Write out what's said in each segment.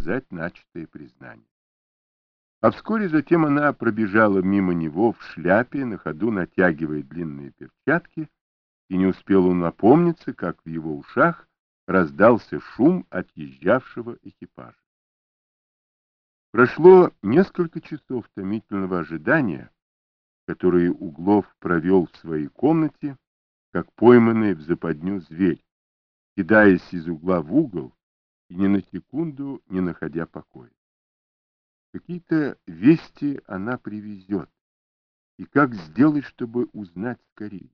сказать начатое признание. А вскоре затем она пробежала мимо него в шляпе, на ходу натягивая длинные перчатки, и не успел он опомниться, как в его ушах раздался шум отъезжавшего экипажа. Прошло несколько часов томительного ожидания, которые Углов провел в своей комнате, как пойманный в западню зверь, кидаясь из угла в угол и ни на секунду не находя покоя. Какие-то вести она привезет, и как сделать, чтобы узнать скорее?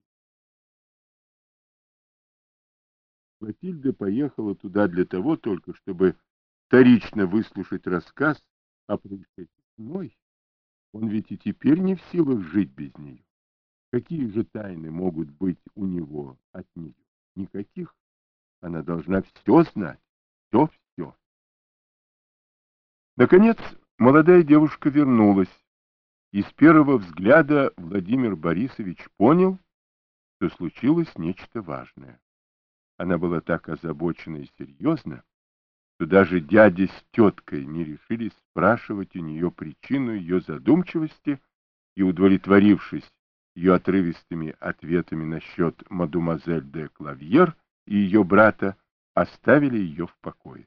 Клотильда поехала туда для того только, чтобы вторично выслушать рассказ о происшедшем с мной. Он ведь и теперь не в силах жить без нее. Какие же тайны могут быть у него от нее? Никаких. Она должна все знать, все. Наконец, молодая девушка вернулась, и с первого взгляда Владимир Борисович понял, что случилось нечто важное. Она была так озабочена и серьезна, что даже дядя с теткой не решились спрашивать у нее причину ее задумчивости и, удовлетворившись ее отрывистыми ответами насчет мадемуазель де Клавьер и ее брата, оставили ее в покое.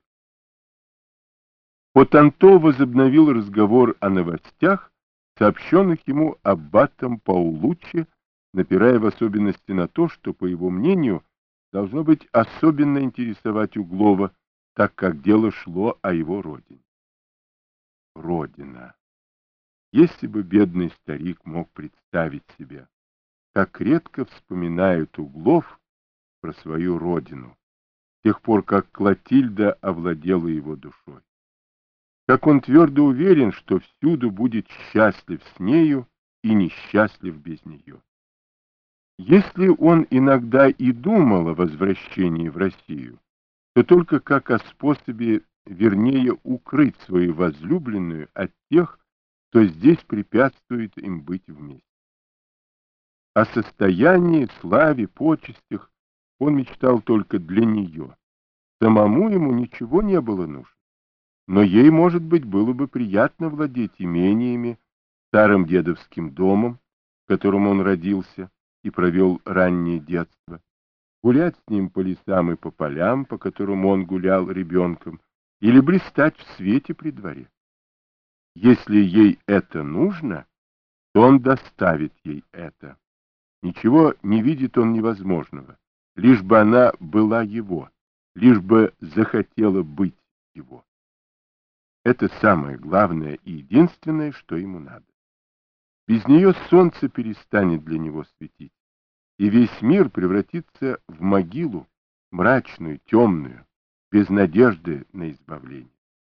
Потанто возобновил разговор о новостях, сообщенных ему аббатом Паулуччи, напирая в особенности на то, что, по его мнению, должно быть особенно интересовать Углова, так как дело шло о его родине. Родина. Если бы бедный старик мог представить себе, как редко вспоминает Углов про свою родину, с тех пор, как Клотильда овладела его душой. Как он твердо уверен, что всюду будет счастлив с нею и несчастлив без нее. Если он иногда и думал о возвращении в Россию, то только как о способе вернее укрыть свою возлюбленную от тех, кто здесь препятствует им быть вместе. О состоянии, славе, почестях он мечтал только для нее. Самому ему ничего не было нужно. Но ей, может быть, было бы приятно владеть имениями, старым дедовским домом, в котором он родился и провел раннее детство, гулять с ним по лесам и по полям, по которым он гулял ребенком, или блистать в свете при дворе. Если ей это нужно, то он доставит ей это. Ничего не видит он невозможного, лишь бы она была его, лишь бы захотела быть его. Это самое главное и единственное, что ему надо. Без нее солнце перестанет для него светить, и весь мир превратится в могилу, мрачную, темную, без надежды на избавление.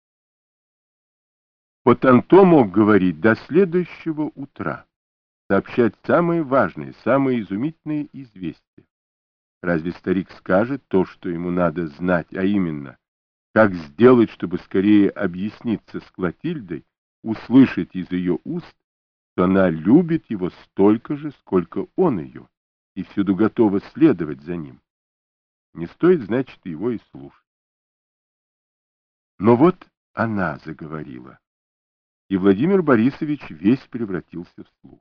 Потанто мог говорить до следующего утра, сообщать самые важные, самые изумительные известия. Разве старик скажет то, что ему надо знать, а именно, как сделать, чтобы скорее объясниться с Клотильдой, услышать из ее уст, что она любит его столько же, сколько он ее, и всюду готова следовать за ним. Не стоит, значит, его и слушать. Но вот она заговорила, и Владимир Борисович весь превратился в слух.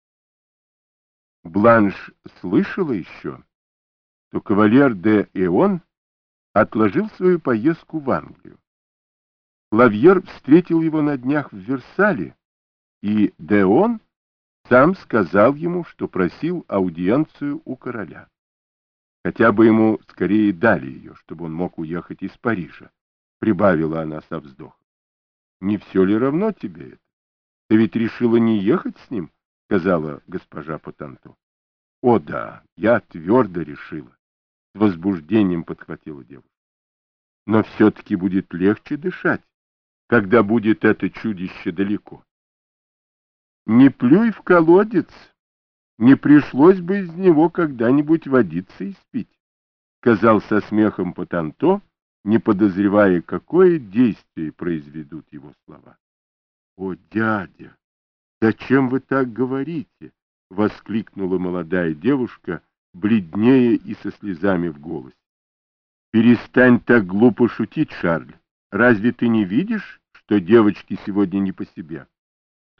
Бланш слышала еще, что кавалер де Эон отложил свою поездку в Англию. Клавьер встретил его на днях в Версале, и Деон сам сказал ему, что просил аудиенцию у короля. Хотя бы ему скорее дали ее, чтобы он мог уехать из Парижа, прибавила она со вздохом. Не все ли равно тебе это? Ты ведь решила не ехать с ним, сказала госпожа Потанто. О да, я твердо решила, с возбуждением подхватила девушка. Но все-таки будет легче дышать, когда будет это чудище далеко. Не плюй в колодец, не пришлось бы из него когда-нибудь водиться и спить, сказал со смехом Потанто, не подозревая, какое действие произведут его слова. — О, дядя, зачем вы так говорите? — воскликнула молодая девушка, бледнее и со слезами в голосе. — Перестань так глупо шутить, Шарль, — Разве ты не видишь, что девочке сегодня не по себе?